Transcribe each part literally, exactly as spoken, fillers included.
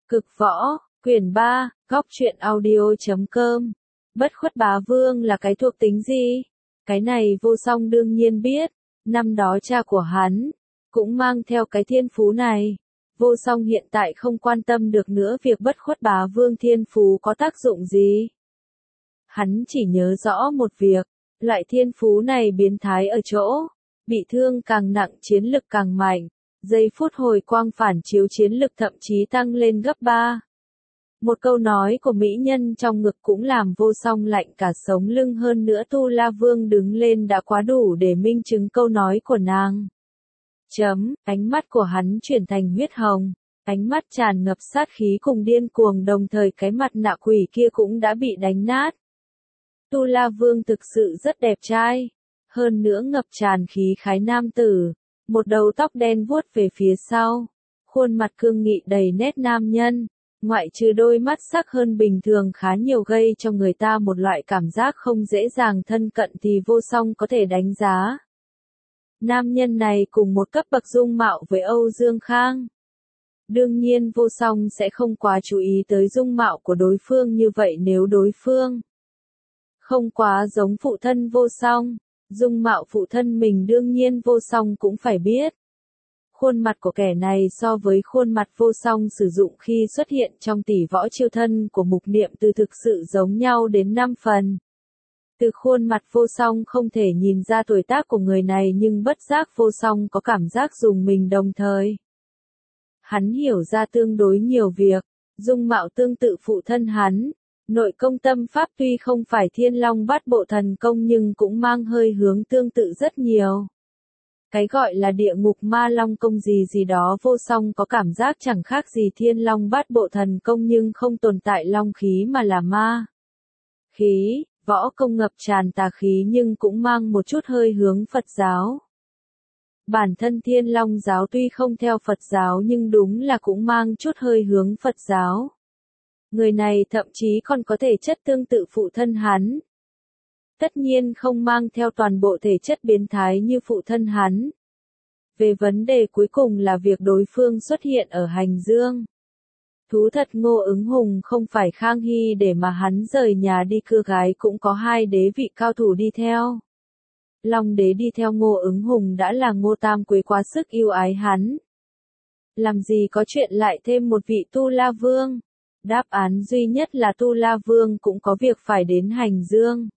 Cực võ, quyển ba, góc truyện audio chấm com. Bất khuất bá vương là cái thuộc tính gì? Cái này Vô Song đương nhiên biết, năm đó cha của hắn cũng mang theo cái thiên phú này. Vô Song hiện tại không quan tâm được nữa việc bất khuất bá vương thiên phú có tác dụng gì. Hắn chỉ nhớ rõ một việc, loại thiên phú này biến thái ở chỗ, bị thương càng nặng chiến lực càng mạnh, giây phút hồi quang phản chiếu chiến lực thậm chí tăng lên gấp ba. Một câu nói của mỹ nhân trong ngực cũng làm Vô Song lạnh cả sống lưng, hơn nữa Tu La Vương đứng lên đã quá đủ để minh chứng câu nói của nàng. Chấm, ánh mắt của hắn chuyển thành huyết hồng, ánh mắt tràn ngập sát khí cùng điên cuồng, đồng thời cái mặt nạ quỷ kia cũng đã bị đánh nát. Tu La Vương thực sự rất đẹp trai, hơn nữa ngập tràn khí khái nam tử, một đầu tóc đen vuốt về phía sau, khuôn mặt cương nghị đầy nét nam nhân, ngoại trừ đôi mắt sắc hơn bình thường khá nhiều gây cho người ta một loại cảm giác không dễ dàng thân cận thì Vô Song có thể đánh giá. Nam nhân này cùng một cấp bậc dung mạo với Âu Dương Khang. Đương nhiên Vô Song sẽ không quá chú ý tới dung mạo của đối phương như vậy nếu đối phương không quá giống phụ thân Vô Song. Dung mạo phụ thân mình đương nhiên Vô Song cũng phải biết. Khuôn mặt của kẻ này so với khuôn mặt Vô Song sử dụng khi xuất hiện trong tỷ võ chiêu thân của Mục Niệm Từ thực sự giống nhau đến năm phần. Từ khuôn mặt Vô Song không thể nhìn ra tuổi tác của người này, nhưng bất giác Vô Song có cảm giác rùng mình đồng thời. Hắn hiểu ra tương đối nhiều việc, dung mạo tương tự phụ thân hắn. Nội công tâm pháp tuy không phải Thiên Long Bát Bộ thần công nhưng cũng mang hơi hướng tương tự rất nhiều. Cái gọi là địa ngục ma long công gì gì đó Vô Song có cảm giác chẳng khác gì Thiên Long Bát Bộ thần công, nhưng không tồn tại long khí mà là ma khí, võ công ngập tràn tà khí nhưng cũng mang một chút hơi hướng Phật giáo. Bản thân Thiên Long giáo tuy không theo Phật giáo nhưng đúng là cũng mang chút hơi hướng Phật giáo. Người này thậm chí còn có thể chất tương tự phụ thân hắn. Tất nhiên không mang theo toàn bộ thể chất biến thái như phụ thân hắn. Về vấn đề cuối cùng là việc đối phương xuất hiện ở Hành Dương. Thú thật Ngô Ứng Hùng không phải Khang Hy để mà hắn rời nhà đi cưa gái, cũng có hai đế vị cao thủ đi theo. Long đế đi theo Ngô Ứng Hùng đã là Ngô Tam Quế quá sức yêu ái hắn. Làm gì có chuyện lại thêm một vị Tu La Vương. Đáp án duy nhất là Tu La Vương cũng có việc phải đến Hành Dương.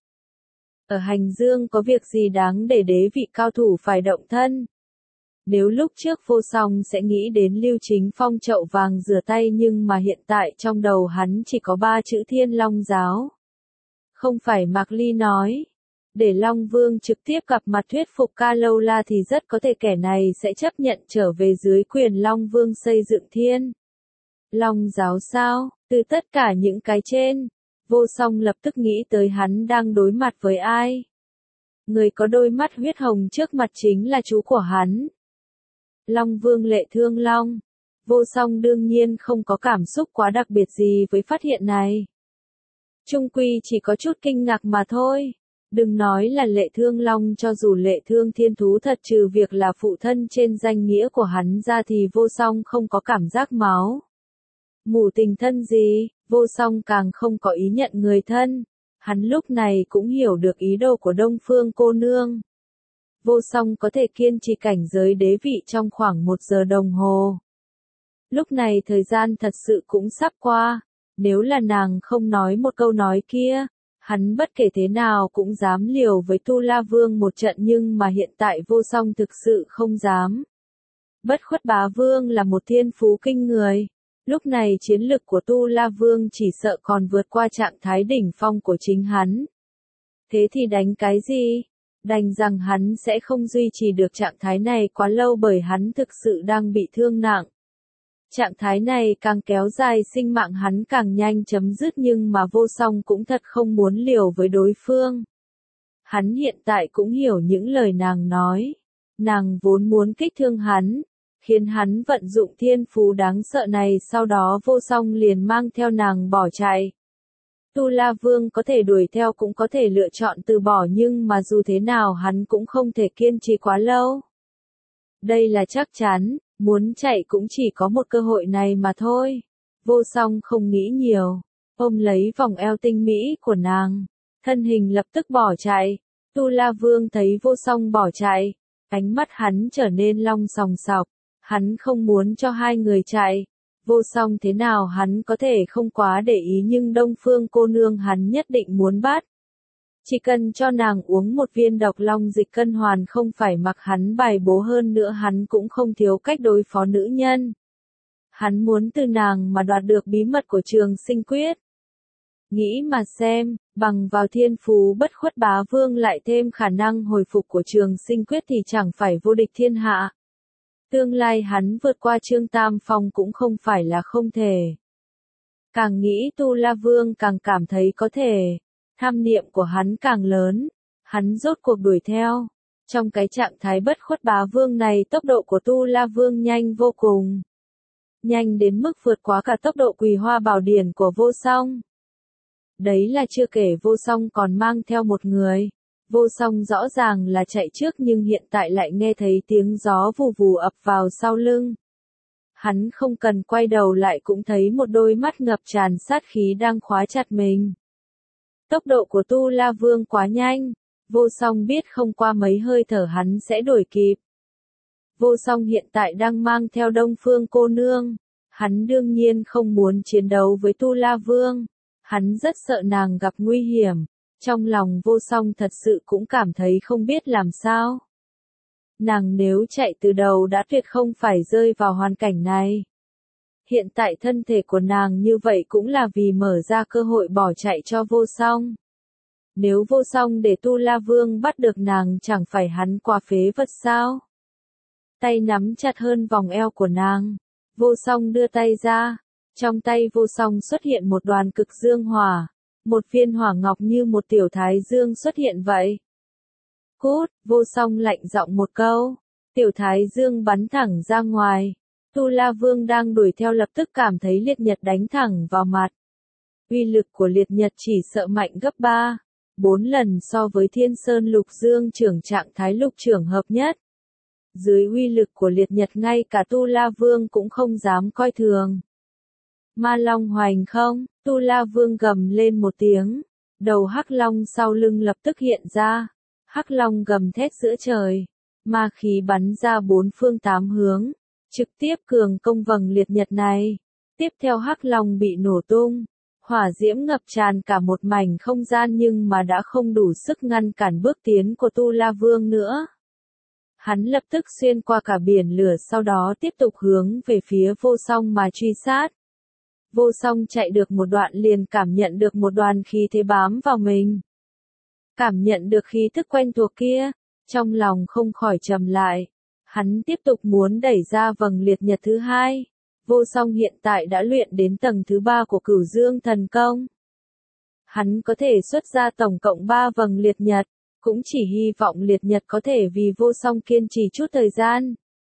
Ở Hành Dương có việc gì đáng để đế vị cao thủ phải động thân? Nếu lúc trước Vô Song sẽ nghĩ đến Lưu Chính Phong chậu vàng rửa tay, nhưng mà hiện tại trong đầu hắn chỉ có ba chữ Thiên Long giáo. Không phải Mạc Ly nói, để Long Vương trực tiếp gặp mặt thuyết phục Ca Lâu La thì rất có thể kẻ này sẽ chấp nhận trở về dưới quyền Long Vương xây dựng Thiên Long giáo sao? Từ tất cả những cái trên, Vô Song lập tức nghĩ tới hắn đang đối mặt với ai. Người có đôi mắt huyết hồng trước mặt chính là chú của hắn. Long Vương Lệ Thương Long. Vô Song đương nhiên không có cảm xúc quá đặc biệt gì với phát hiện này. Chung quy chỉ có chút kinh ngạc mà thôi. Đừng nói là Lệ Thương Long, cho dù Lệ Thương Thiên Thú thật trừ việc là phụ thân trên danh nghĩa của hắn ra thì Vô Song không có cảm giác máu mủ tình thân gì. Vô Song càng không có ý nhận người thân. Hắn lúc này cũng hiểu được ý đồ của Đông Phương cô nương. Vô Song có thể kiên trì cảnh giới đế vị trong khoảng một giờ đồng hồ. Lúc này thời gian thật sự cũng sắp qua. Nếu là nàng không nói một câu nói kia, hắn bất kể thế nào cũng dám liều với Tu La Vương một trận, nhưng mà hiện tại Vô Song thực sự không dám. Bất khuất bá vương là một thiên phú kinh người. Lúc này chiến lực của Tu La Vương chỉ sợ còn vượt qua trạng thái đỉnh phong của chính hắn. Thế thì đánh cái gì? Đành rằng hắn sẽ không duy trì được trạng thái này quá lâu, bởi hắn thực sự đang bị thương nặng. Trạng thái này càng kéo dài sinh mạng hắn càng nhanh chấm dứt, nhưng mà Vô Song cũng thật không muốn liều với đối phương. Hắn hiện tại cũng hiểu những lời nàng nói. Nàng vốn muốn kích thương hắn, khiến hắn vận dụng thiên phú đáng sợ này, sau đó Vô Song liền mang theo nàng bỏ chạy. Tu La Vương có thể đuổi theo cũng có thể lựa chọn từ bỏ, nhưng mà dù thế nào hắn cũng không thể kiên trì quá lâu. Đây là chắc chắn, muốn chạy cũng chỉ có một cơ hội này mà thôi. Vô Song không nghĩ nhiều, ôm lấy vòng eo tinh mỹ của nàng, thân hình lập tức bỏ chạy. Tu La Vương thấy Vô Song bỏ chạy, ánh mắt hắn trở nên long sòng sọc, hắn không muốn cho hai người chạy. Vô Song thế nào hắn có thể không quá để ý, nhưng Đông Phương cô nương hắn nhất định muốn bắt. Chỉ cần cho nàng uống một viên độc long dịch cân hoàn, không phải mặc hắn bài bố, hơn nữa hắn cũng không thiếu cách đối phó nữ nhân. Hắn muốn từ nàng mà đoạt được bí mật của Trường Sinh Quyết. Nghĩ mà xem, bằng vào thiên phú Bất Khuất Bá Vương lại thêm khả năng hồi phục của Trường Sinh Quyết thì chẳng phải vô địch thiên hạ. Tương lai hắn vượt qua Trương Tam Phong cũng không phải là không thể. Càng nghĩ Tu La Vương càng cảm thấy có thể. Tham niệm của hắn càng lớn, hắn rốt cuộc đuổi theo. Trong cái trạng thái Bất Khuất Bá Vương này, tốc độ của Tu La Vương nhanh vô cùng. Nhanh đến mức vượt quá cả tốc độ Quỳ Hoa Bảo Điển của Vô Song. Đấy là chưa kể Vô Song còn mang theo một người. Vô Song rõ ràng là chạy trước nhưng hiện tại lại nghe thấy tiếng gió vù vù ập vào sau lưng. Hắn không cần quay đầu lại cũng thấy một đôi mắt ngập tràn sát khí đang khóa chặt mình. Tốc độ của Tu La Vương quá nhanh, Vô Song biết không qua mấy hơi thở hắn sẽ đuổi kịp. Vô Song hiện tại đang mang theo Đông Phương cô nương, hắn đương nhiên không muốn chiến đấu với Tu La Vương, hắn rất sợ nàng gặp nguy hiểm, trong lòng Vô Song thật sự cũng cảm thấy không biết làm sao. Nàng nếu chạy từ đầu đã tuyệt không phải rơi vào hoàn cảnh này. Hiện tại thân thể của nàng như vậy cũng là vì mở ra cơ hội bỏ chạy cho Vô Song. Nếu Vô Song để Tu La Vương bắt được nàng, chẳng phải hắn quá phế vật sao? Tay nắm chặt hơn vòng eo của nàng, Vô Song đưa tay ra, trong tay Vô Song xuất hiện một đoàn cực dương hỏa, một viên hỏa ngọc như một tiểu thái dương xuất hiện vậy. Cút, Vô Song lạnh giọng một câu, tiểu thái dương bắn thẳng ra ngoài. Tu La Vương đang đuổi theo lập tức cảm thấy liệt nhật đánh thẳng vào mặt. Uy lực của liệt nhật chỉ sợ mạnh gấp ba, bốn lần so với Thiên Sơn Lục Dương trưởng trạng thái lục trưởng hợp nhất. Dưới uy lực của liệt nhật ngay cả Tu La Vương cũng không dám coi thường. Ma Long hoành không, Tu La Vương gầm lên một tiếng, đầu Hắc Long sau lưng lập tức hiện ra. Hắc Long gầm thét giữa trời, ma khí bắn ra bốn phương tám hướng, trực tiếp cường công vầng liệt nhật này. Tiếp theo Hắc Long bị nổ tung, hỏa diễm ngập tràn cả một mảnh không gian nhưng mà đã không đủ sức ngăn cản bước tiến của Tu La Vương nữa. Hắn lập tức xuyên qua cả biển lửa, sau đó tiếp tục hướng về phía Vô Song mà truy sát. Vô Song chạy được một đoạn liền cảm nhận được một đoàn khí thế bám vào mình. Cảm nhận được khí thức quen thuộc kia, trong lòng không khỏi trầm lại. Hắn tiếp tục muốn đẩy ra vầng liệt nhật thứ hai. Vô Song hiện tại đã luyện đến tầng thứ ba của Cửu Dương Thần Công. Hắn có thể xuất ra tổng cộng ba vầng liệt nhật, cũng chỉ hy vọng liệt nhật có thể vì Vô Song kiên trì chút thời gian.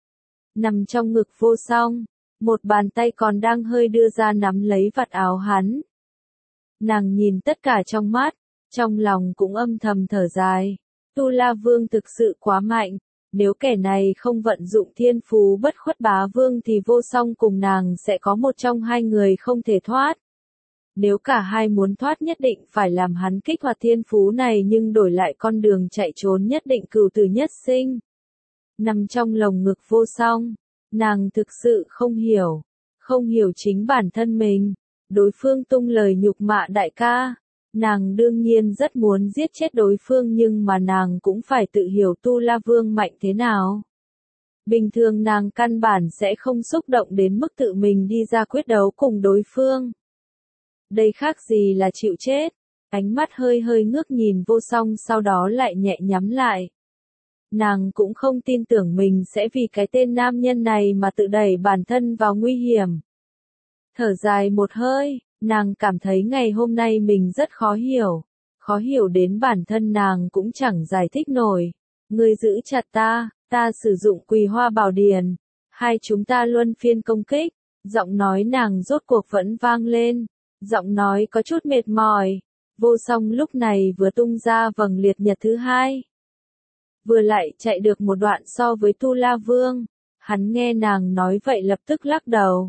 Nằm trong ngực Vô Song, một bàn tay còn đang hơi đưa ra nắm lấy vạt áo hắn. Nàng nhìn tất cả trong mắt, trong lòng cũng âm thầm thở dài. Tu La Vương thực sự quá mạnh, nếu kẻ này không vận dụng thiên phú Bất Khuất Bá Vương thì Vô Song cùng nàng sẽ có một trong hai người không thể thoát. Nếu cả hai muốn thoát nhất định phải làm hắn kích hoạt thiên phú này, nhưng đổi lại con đường chạy trốn nhất định cửu tử nhất sinh. Nằm trong lồng ngực Vô Song, nàng thực sự không hiểu, không hiểu chính bản thân mình. Đối phương tung lời nhục mạ đại ca, nàng đương nhiên rất muốn giết chết đối phương, nhưng mà nàng cũng phải tự hiểu Tu La Vương mạnh thế nào. Bình thường nàng căn bản sẽ không xúc động đến mức tự mình đi ra quyết đấu cùng đối phương. Đây khác gì là chịu chết. Ánh mắt hơi hơi ngước nhìn Vô Song, sau đó lại nhẹ nhắm lại. Nàng cũng không tin tưởng mình sẽ vì cái tên nam nhân này mà tự đẩy bản thân vào nguy hiểm. Thở dài một hơi, nàng cảm thấy ngày hôm nay mình rất khó hiểu. Khó hiểu đến bản thân nàng cũng chẳng giải thích nổi. Ngươi giữ chặt ta, ta sử dụng Quỳ Hoa Bảo Điển. Hai chúng ta luân phiên công kích. Giọng nói nàng rốt cuộc vẫn vang lên. Giọng nói có chút mệt mỏi. Vô Song lúc này vừa tung ra vầng liệt nhật thứ hai. Vừa lại chạy được một đoạn so với Tu La Vương. Hắn nghe nàng nói vậy lập tức lắc đầu.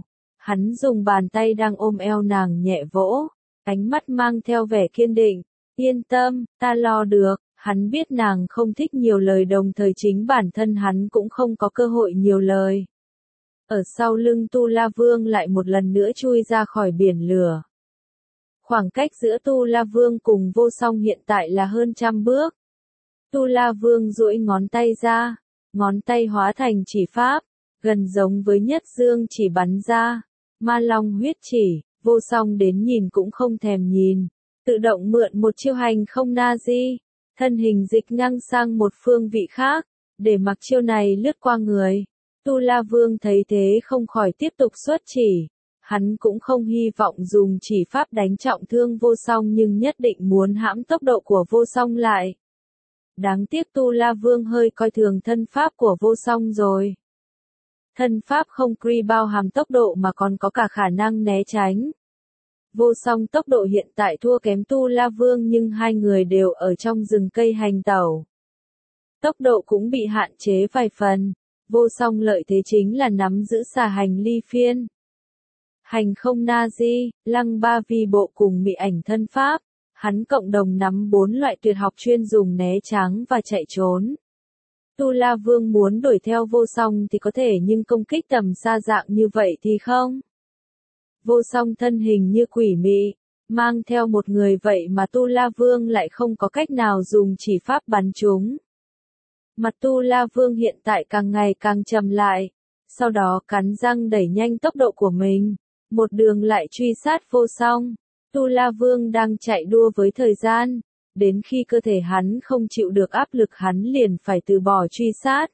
Hắn dùng bàn tay đang ôm eo nàng nhẹ vỗ, ánh mắt mang theo vẻ kiên định. Yên tâm, ta lo được. Hắn biết nàng không thích nhiều lời, đồng thời chính bản thân hắn cũng không có cơ hội nhiều lời. Ở sau lưng Tu La Vương lại một lần nữa chui ra khỏi biển lửa. Khoảng cách giữa Tu La Vương cùng Vô Song hiện tại là hơn trăm bước. Tu La Vương duỗi ngón tay ra, ngón tay hóa thành chỉ pháp, gần giống với nhất dương chỉ bắn ra. Ma Long huyết chỉ, Vô Song đến nhìn cũng không thèm nhìn, tự động mượn một chiêu hành không na di, thân hình dịch ngang sang một phương vị khác, để mặc chiêu này lướt qua người. Tu La Vương thấy thế không khỏi tiếp tục xuất chỉ. Hắn cũng không hy vọng dùng chỉ pháp đánh trọng thương Vô Song, nhưng nhất định muốn hãm tốc độ của Vô Song lại. Đáng tiếc Tu La Vương hơi coi thường thân pháp của Vô Song rồi. Thân pháp không chỉ bao hàm tốc độ mà còn có cả khả năng né tránh. Vô Song tốc độ hiện tại thua kém Tu La Vương, nhưng hai người đều ở trong rừng cây hành tẩu. Tốc độ cũng bị hạn chế vài phần. Vô Song lợi thế chính là nắm giữ xà hành ly phiên, hành không na di, lăng ba vi bộ cùng mị ảnh thân pháp. Hắn cộng đồng nắm bốn loại tuyệt học chuyên dùng né tránh và chạy trốn. Tu La Vương muốn đuổi theo Vô Song thì có thể, nhưng công kích tầm xa dạng như vậy thì không. Vô Song thân hình như quỷ mị, mang theo một người, vậy mà Tu La Vương lại không có cách nào dùng chỉ pháp bắn chúng. Mặt Tu La Vương hiện tại càng ngày càng trầm lại, sau đó cắn răng đẩy nhanh tốc độ của mình, một đường lại truy sát Vô Song. Tu La Vương đang chạy đua với thời gian, đến khi cơ thể hắn không chịu được áp lực hắn liền phải từ bỏ truy sát.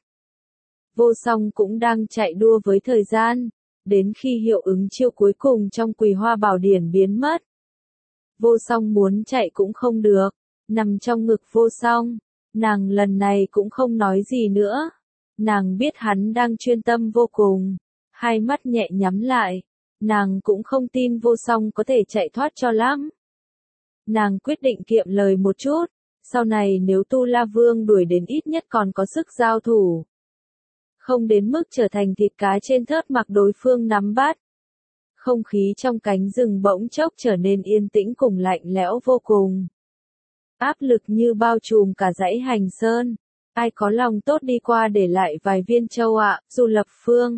Vô Song cũng đang chạy đua với thời gian, đến khi hiệu ứng chiêu cuối cùng trong Quỳ Hoa Bảo Điển biến mất. Vô Song muốn chạy cũng không được, nằm trong ngực Vô Song, nàng lần này cũng không nói gì nữa. Nàng biết hắn đang chuyên tâm vô cùng, hai mắt nhẹ nhắm lại. Nàng cũng không tin Vô Song có thể chạy thoát cho lắm. Nàng quyết định kiệm lời một chút, sau này nếu Tu La Vương đuổi đến ít nhất còn có sức giao thủ. Không đến mức trở thành thịt cá trên thớt mặc đối phương nắm bắt. Không khí trong cánh rừng bỗng chốc trở nên yên tĩnh cùng lạnh lẽo vô cùng. Áp lực như bao trùm cả dãy Hành Sơn. Ai có lòng tốt đi qua để lại vài viên châu ạ, à, Du Lập Phương.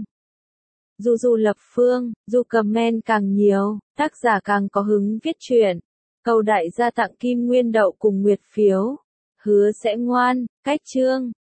Dù Du Lập Phương, dù comment càng nhiều, tác giả càng có hứng viết truyện. Cầu đại gia tặng kim nguyên đậu cùng nguyệt phiếu. Hứa sẽ ngoan, cách chương.